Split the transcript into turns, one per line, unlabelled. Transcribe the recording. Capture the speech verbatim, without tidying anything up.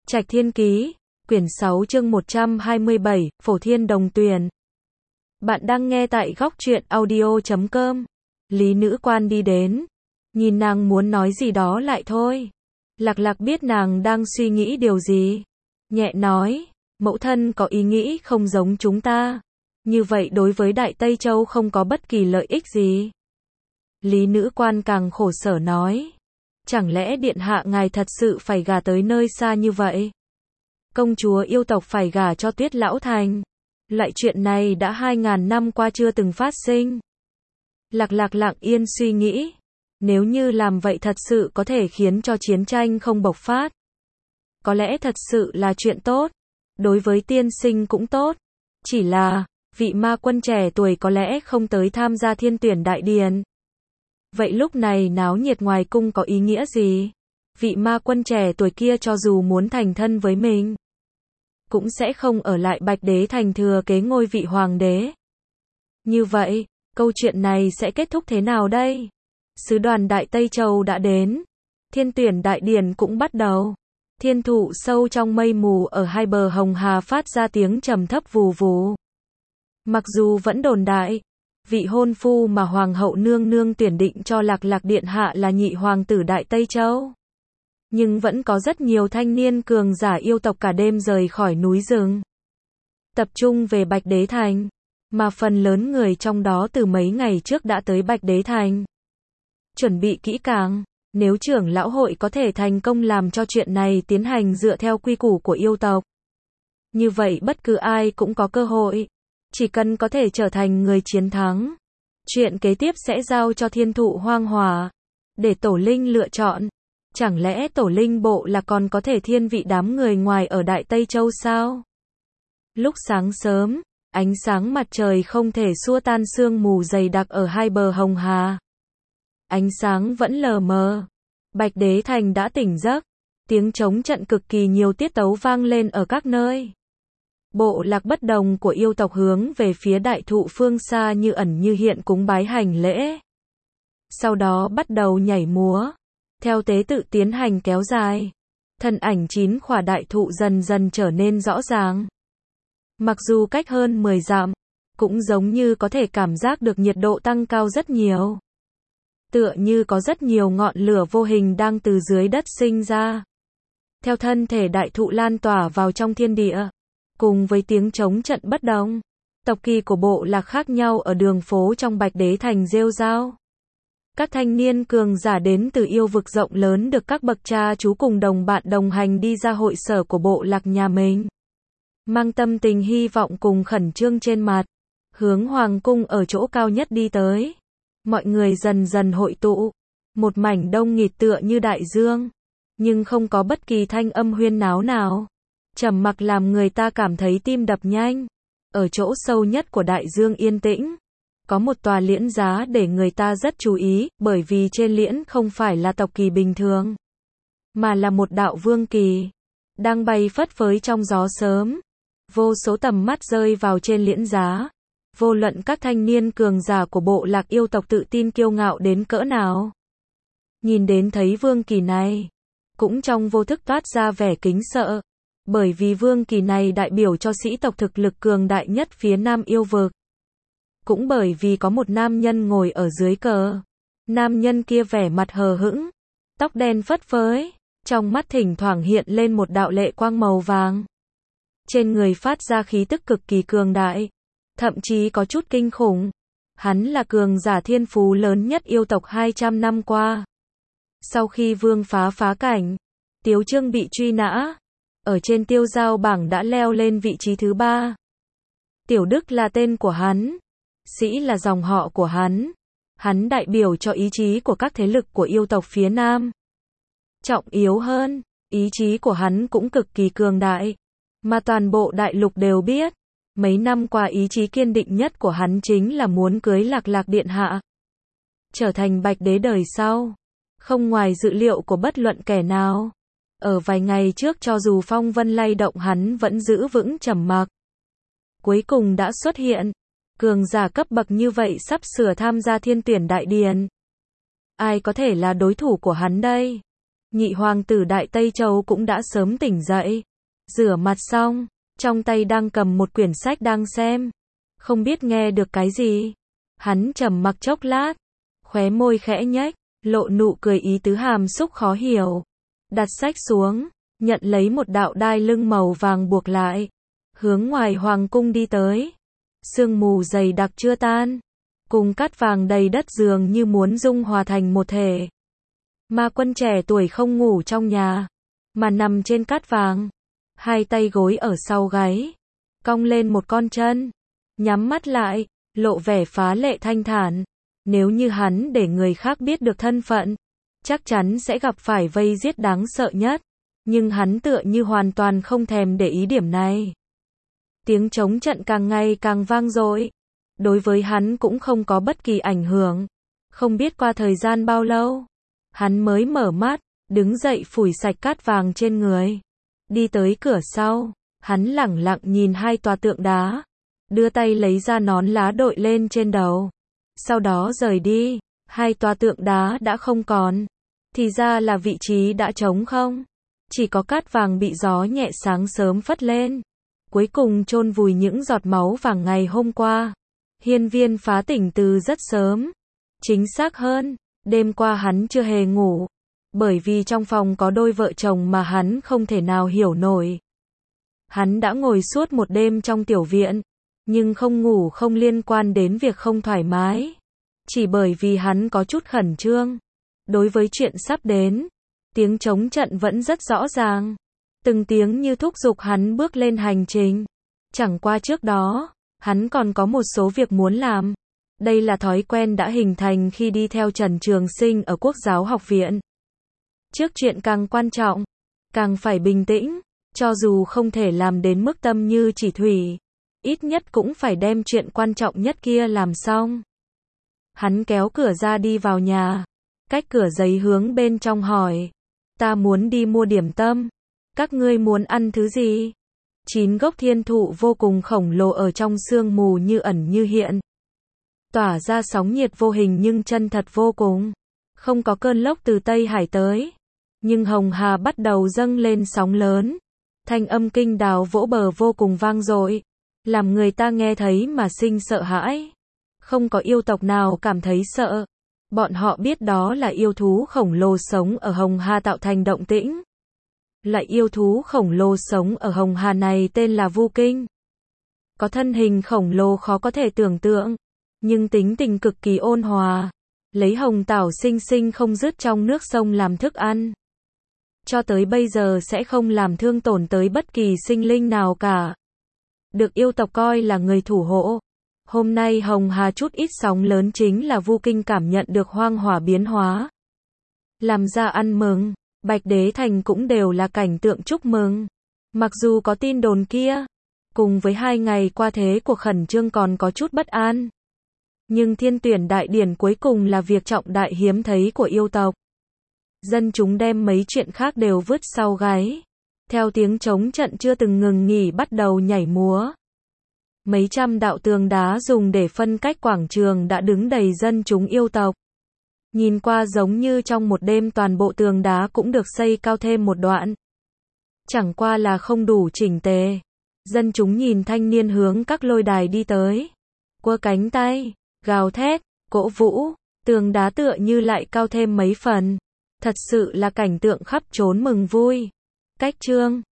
Trạch Thiên Ký, quyển sáu chương một trăm hai mươi bảy, Phổ Thiên Đồng Tuyền. Bạn đang nghe tại góc truyện audio chấm com. Lý Nữ Quan đi đến, nhìn nàng muốn nói gì đó lại thôi. Lạc Lạc biết nàng đang suy nghĩ điều gì, nhẹ nói, mẫu thân có ý nghĩ không giống chúng ta, như vậy đối với Đại Tây Châu không có bất kỳ lợi ích gì. Lý Nữ Quan càng khổ sở nói, chẳng lẽ điện hạ ngài thật sự phải gả tới nơi xa như vậy? Công chúa yêu tộc phải gả cho Tuyết Lão Thành. Loại chuyện này đã hai ngàn năm qua chưa từng phát sinh. Lạc Lạc lặng yên suy nghĩ, nếu như làm vậy thật sự có thể khiến cho chiến tranh không bộc phát. Có lẽ thật sự là chuyện tốt, đối với tiên sinh cũng tốt. Chỉ là, vị ma quân trẻ tuổi có lẽ không tới tham gia thiên tuyển đại điền. Vậy lúc này náo nhiệt ngoài cung có ý nghĩa gì? Vị ma quân trẻ tuổi kia cho dù muốn thành thân với mình, cũng sẽ không ở lại Bạch Đế Thành thừa kế ngôi vị hoàng đế. Như vậy, câu chuyện này sẽ kết thúc thế nào đây? Sứ đoàn Đại Tây Châu đã đến. Thiên tuyển đại điển cũng bắt đầu. Thiên thụ sâu trong mây mù ở hai bờ Hồng Hà phát ra tiếng trầm thấp vù vù. Mặc dù vẫn đồn đại, vị hôn phu mà Hoàng hậu nương nương tuyển định cho Lạc Lạc điện hạ là nhị hoàng tử Đại Tây Châu. Nhưng vẫn có rất nhiều thanh niên cường giả yêu tộc cả đêm rời khỏi núi rừng, tập trung về Bạch Đế Thành, mà phần lớn người trong đó từ mấy ngày trước đã tới Bạch Đế Thành. Chuẩn bị kỹ càng, nếu trưởng lão hội có thể thành công làm cho chuyện này tiến hành dựa theo quy củ của yêu tộc. Như vậy bất cứ ai cũng có cơ hội, chỉ cần có thể trở thành người chiến thắng. Chuyện kế tiếp sẽ giao cho thiên thụ hoang hòa, để tổ linh lựa chọn. Chẳng lẽ tổ linh bộ là còn có thể thiên vị đám người ngoài ở Đại Tây Châu sao? Lúc sáng sớm, ánh sáng mặt trời không thể xua tan sương mù dày đặc ở hai bờ Hồng Hà. Ánh sáng vẫn lờ mờ. Bạch Đế Thành đã tỉnh giấc. Tiếng trống trận cực kỳ nhiều tiết tấu vang lên ở các nơi. Bộ lạc bất đồng của yêu tộc hướng về phía đại thụ phương xa như ẩn như hiện cúng bái hành lễ. Sau đó bắt đầu nhảy múa. Theo tế tự tiến hành kéo dài, thân ảnh chín khỏa đại thụ dần dần trở nên rõ ràng. Mặc dù cách hơn mười dặm, cũng giống như có thể cảm giác được nhiệt độ tăng cao rất nhiều. Tựa như có rất nhiều ngọn lửa vô hình đang từ dưới đất sinh ra. Theo thân thể đại thụ lan tỏa vào trong thiên địa, cùng với tiếng trống trận bất đồng, tộc kỳ của bộ lạc khác nhau ở đường phố trong Bạch Đế Thành rêu rao. Các thanh niên cường giả đến từ yêu vực rộng lớn được các bậc cha chú cùng đồng bạn đồng hành đi ra hội sở của bộ lạc nhà mình. Mang tâm tình hy vọng cùng khẩn trương trên mặt, hướng hoàng cung ở chỗ cao nhất đi tới. Mọi người dần dần hội tụ, một mảnh đông nghịt tựa như đại dương, nhưng không có bất kỳ thanh âm huyên náo nào. Trầm mặc làm người ta cảm thấy tim đập nhanh. Ở chỗ sâu nhất của đại dương yên tĩnh, có một tòa liễn giá để người ta rất chú ý, bởi vì trên liễn không phải là tộc kỳ bình thường, mà là một đạo vương kỳ, đang bay phất phới trong gió sớm. Vô số tầm mắt rơi vào trên liễn giá, vô luận các thanh niên cường giả của bộ lạc yêu tộc tự tin kiêu ngạo đến cỡ nào. Nhìn đến thấy vương kỳ này, cũng trong vô thức toát ra vẻ kính sợ, bởi vì vương kỳ này đại biểu cho sĩ tộc thực lực cường đại nhất phía Nam yêu vực. Cũng bởi vì có một nam nhân ngồi ở dưới cờ. Nam nhân kia vẻ mặt hờ hững, tóc đen phất phới, trong mắt thỉnh thoảng hiện lên một đạo lệ quang màu vàng. Trên người phát ra khí tức cực kỳ cường đại, thậm chí có chút kinh khủng. Hắn là cường giả thiên phú lớn nhất yêu tộc hai trăm năm qua. Sau khi vương phá phá cảnh, Tiếu Trương bị truy nã, ở trên tiêu giao bảng đã leo lên vị trí thứ ba. Tiểu Đức là tên của hắn. Sĩ là dòng họ của hắn. Hắn đại biểu cho ý chí của các thế lực của yêu tộc phía Nam. Trọng yếu hơn, ý chí của hắn cũng cực kỳ cường đại, mà toàn bộ đại lục đều biết. Mấy năm qua ý chí kiên định nhất của hắn chính là muốn cưới Lạc Lạc điện hạ, trở thành Bạch Đế đời sau. Không ngoài dự liệu của bất luận kẻ nào. Ở vài ngày trước cho dù phong vân lay động hắn vẫn giữ vững trầm mặc. Cuối cùng đã xuất hiện. Cường giả cấp bậc như vậy sắp sửa tham gia thiên tuyển đại điền. Ai có thể là đối thủ của hắn đây? Nhị hoàng tử Đại Tây Châu cũng đã sớm tỉnh dậy. Rửa mặt xong, trong tay đang cầm một quyển sách đang xem. Không biết nghe được cái gì. Hắn trầm mặc chốc lát, khóe môi khẽ nhếch, lộ nụ cười ý tứ hàm xúc khó hiểu. Đặt sách xuống, nhận lấy một đạo đai lưng màu vàng buộc lại, hướng ngoài hoàng cung đi tới. Sương mù dày đặc chưa tan, cùng cát vàng đầy đất dường như muốn dung hòa thành một thể. Ma quân trẻ tuổi không ngủ trong nhà, mà nằm trên cát vàng, hai tay gối ở sau gáy, cong lên một con chân, nhắm mắt lại, lộ vẻ phá lệ thanh thản. Nếu như hắn để người khác biết được thân phận, chắc chắn sẽ gặp phải vây giết đáng sợ nhất, nhưng hắn tựa như hoàn toàn không thèm để ý điểm này. Tiếng trống trận càng ngày càng vang dội, đối với hắn cũng không có bất kỳ ảnh hưởng. Không biết qua thời gian bao lâu, hắn mới mở mắt, đứng dậy phủi sạch cát vàng trên người. Đi tới cửa sau, hắn lẳng lặng nhìn hai tòa tượng đá, đưa tay lấy ra nón lá đội lên trên đầu. Sau đó rời đi, hai tòa tượng đá đã không còn. Thì ra là vị trí đã trống không. Chỉ có cát vàng bị gió nhẹ sáng sớm phất lên. Cuối cùng chôn vùi những giọt máu vàng ngày hôm qua. Hiên Viên phá tỉnh từ rất sớm. Chính xác hơn, đêm qua hắn chưa hề ngủ. Bởi vì trong phòng có đôi vợ chồng mà hắn không thể nào hiểu nổi. Hắn đã ngồi suốt một đêm trong tiểu viện. Nhưng không ngủ không liên quan đến việc không thoải mái. Chỉ bởi vì hắn có chút khẩn trương. Đối với chuyện sắp đến, tiếng trống trận vẫn rất rõ ràng. Từng tiếng như thúc giục hắn bước lên hành trình. Chẳng qua trước đó, hắn còn có một số việc muốn làm. Đây là thói quen đã hình thành khi đi theo Trần Trường Sinh ở Quốc giáo học viện. Trước chuyện càng quan trọng, càng phải bình tĩnh, cho dù không thể làm đến mức tâm như chỉ thủy. Ít nhất cũng phải đem chuyện quan trọng nhất kia làm xong. Hắn kéo cửa ra đi vào nhà, cách cửa giấy hướng bên trong hỏi. Ta muốn đi mua điểm tâm. Các ngươi muốn ăn thứ gì? Chín gốc thiên thụ vô cùng khổng lồ ở trong sương mù như ẩn như hiện. Tỏa ra sóng nhiệt vô hình nhưng chân thật vô cùng. Không có cơn lốc từ Tây Hải tới. Nhưng Hồng Hà bắt đầu dâng lên sóng lớn. Thanh âm kinh đào vỗ bờ vô cùng vang dội. Làm người ta nghe thấy mà sinh sợ hãi. Không có yêu tộc nào cảm thấy sợ. Bọn họ biết đó là yêu thú khổng lồ sống ở Hồng Hà tạo thành động tĩnh. Lại yêu thú khổng lồ sống ở Hồng Hà này tên là Vu Kinh. Có thân hình khổng lồ khó có thể tưởng tượng. Nhưng tính tình cực kỳ ôn hòa. Lấy hồng tảo sinh sinh không dứt trong nước sông làm thức ăn. Cho tới bây giờ sẽ không làm thương tổn tới bất kỳ sinh linh nào cả. Được yêu tộc coi là người thủ hộ. Hôm nay Hồng Hà chút ít sóng lớn chính là Vu Kinh cảm nhận được hoang hỏa biến hóa. Làm ra ăn mừng, Bạch Đế Thành cũng đều là cảnh tượng chúc mừng. Mặc dù có tin đồn kia, cùng với hai ngày qua thế cuộc khẩn trương còn có chút bất an. Nhưng thiên tuyển đại điển cuối cùng là việc trọng đại hiếm thấy của yêu tộc. Dân chúng đem mấy chuyện khác đều vứt sau gáy. Theo tiếng trống trận chưa từng ngừng nghỉ bắt đầu nhảy múa. Mấy trăm đạo tường đá dùng để phân cách quảng trường đã đứng đầy dân chúng yêu tộc. Nhìn qua giống như trong một đêm toàn bộ tường đá cũng được xây cao thêm một đoạn. Chẳng qua là không đủ chỉnh tề. Dân chúng nhìn thanh niên hướng các lôi đài đi tới. Quơ cánh tay, gào thét, cổ vũ, tường đá tựa như lại cao thêm mấy phần. Thật sự là cảnh tượng khắp trốn mừng vui. Cách chương